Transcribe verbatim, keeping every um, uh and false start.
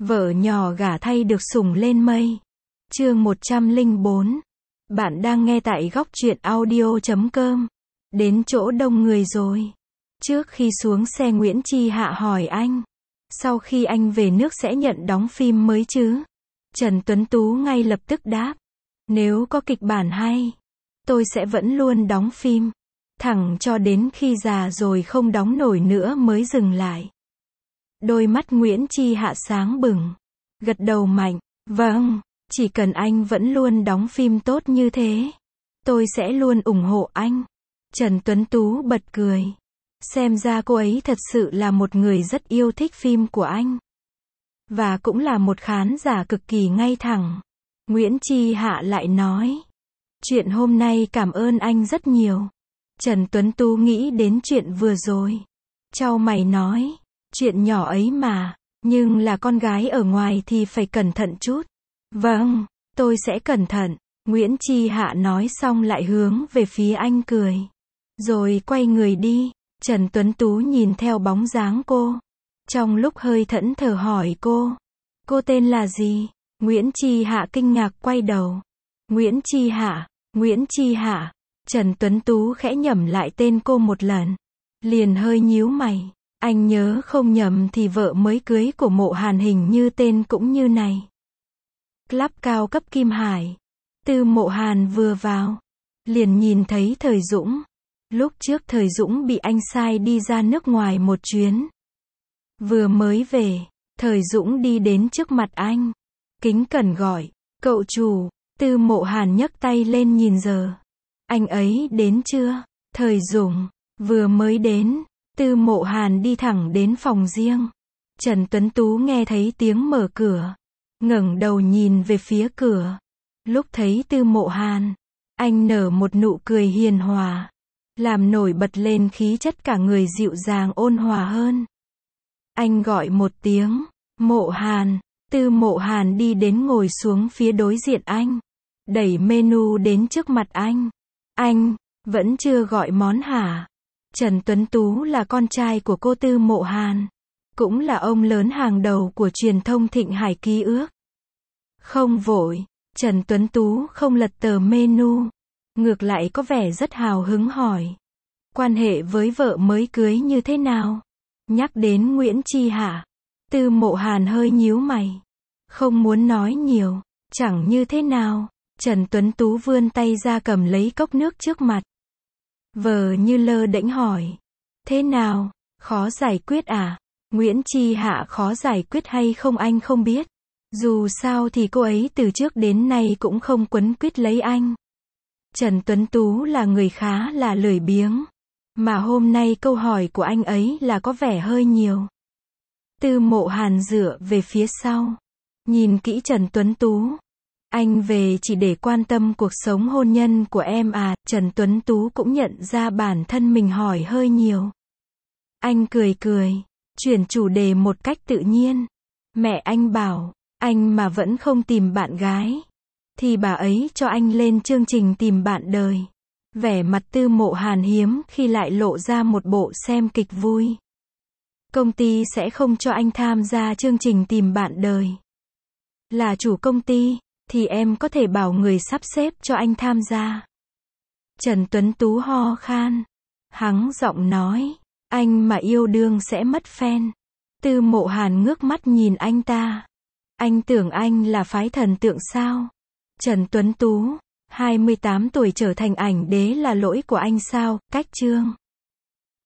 Vợ nhỏ gả thay được sủng lên mây. Chương một trăm lẻ bốn. Bạn đang nghe tại góc truyện audio chấm com. Đến chỗ đông người rồi. Trước khi xuống xe Nguyễn Chi Hạ hỏi anh. Sau khi anh về nước sẽ nhận đóng phim mới chứ? Trần Tuấn Tú ngay lập tức đáp. Nếu có kịch bản hay, tôi sẽ vẫn luôn đóng phim. Thẳng cho đến khi già rồi không đóng nổi nữa mới dừng lại. Đôi mắt Nguyễn Chi Hạ sáng bừng. Gật đầu mạnh. Vâng, chỉ cần anh vẫn luôn đóng phim tốt như thế, tôi sẽ luôn ủng hộ anh. Trần Tuấn Tú bật cười. Xem ra cô ấy thật sự là một người rất yêu thích phim của anh. Và cũng là một khán giả cực kỳ ngay thẳng. Nguyễn Chi Hạ lại nói. Chuyện hôm nay cảm ơn anh rất nhiều. Trần Tuấn Tú nghĩ đến chuyện vừa rồi. Chau mày nói. Chuyện nhỏ ấy mà, nhưng là con gái ở ngoài thì phải cẩn thận chút. Vâng, tôi sẽ cẩn thận. Nguyễn Chi Hạ nói xong lại hướng về phía anh cười. Rồi quay người đi. Trần Tuấn Tú nhìn theo bóng dáng cô. Trong lúc hơi thẫn thờ hỏi cô. Cô tên là gì? Nguyễn Chi Hạ kinh ngạc quay đầu. Nguyễn Chi Hạ, Nguyễn Chi Hạ. Trần Tuấn Tú khẽ nhẩm lại tên cô một lần. Liền hơi nhíu mày. Anh nhớ không nhầm thì vợ mới cưới của Mộ Hàn hình như tên cũng như này. Club cao cấp Kim Hải. Tư Mộ Hàn vừa vào, liền nhìn thấy Thời Dũng. Lúc trước Thời Dũng bị anh sai đi ra nước ngoài một chuyến. Vừa mới về, Thời Dũng đi đến trước mặt anh. Kính cẩn gọi, cậu chủ. Tư Mộ Hàn nhấc tay lên nhìn giờ. Anh ấy đến chưa? Thời Dũng, vừa mới đến. Tư Mộ Hàn đi thẳng đến phòng riêng. Trần Tuấn Tú nghe thấy tiếng mở cửa. Ngẩng đầu nhìn về phía cửa. Lúc thấy Tư Mộ Hàn, anh nở một nụ cười hiền hòa. Làm nổi bật lên khí chất cả người dịu dàng ôn hòa hơn. Anh gọi một tiếng, Mộ Hàn. Tư Mộ Hàn đi đến ngồi xuống phía đối diện anh. Đẩy menu đến trước mặt anh. Anh, vẫn chưa gọi món hả? Trần Tuấn Tú là con trai của cô Tư Mộ Hàn. Cũng là ông lớn hàng đầu của truyền thông Thịnh Hải Ký Ức. Không vội, Trần Tuấn Tú không lật tờ menu. Ngược lại có vẻ rất hào hứng hỏi. Quan hệ với vợ mới cưới như thế nào? Nhắc đến Nguyễn Chi Hạ, Tư Mộ Hàn hơi nhíu mày. Không muốn nói nhiều, chẳng như thế nào. Trần Tuấn Tú vươn tay ra cầm lấy cốc nước trước mặt. Vờ như lơ đễnh hỏi. Thế nào? Khó giải quyết à? Nguyễn Chi Hạ khó giải quyết hay không anh không biết. Dù sao thì cô ấy từ trước đến nay cũng không quấn quýt lấy anh. Trần Tuấn Tú là người khá là lười biếng. Mà hôm nay câu hỏi của anh ấy là có vẻ hơi nhiều. Tư Mộ Hàn dựa về phía sau. Nhìn kỹ Trần Tuấn Tú. Anh về chỉ để quan tâm cuộc sống hôn nhân của em à? Trần Tuấn Tú cũng nhận ra bản thân mình hỏi hơi nhiều. Anh cười cười, chuyển chủ đề một cách tự nhiên. Mẹ anh bảo, anh mà vẫn không tìm bạn gái, thì bà ấy cho anh lên chương trình tìm bạn đời. Vẻ mặt Tư Mộ Hàn hiếm khi lại lộ ra một bộ xem kịch vui. Công ty sẽ không cho anh tham gia chương trình tìm bạn đời. Là chủ công ty, thì em có thể bảo người sắp xếp cho anh tham gia. Trần Tuấn Tú ho khan. Hắng giọng nói. Anh mà yêu đương sẽ mất fan. Tư Mộ Hàn ngước mắt nhìn anh ta. Anh tưởng anh là phái thần tượng sao? Trần Tuấn Tú. hai mươi tám tuổi trở thành ảnh đế là lỗi của anh sao? Cách chương.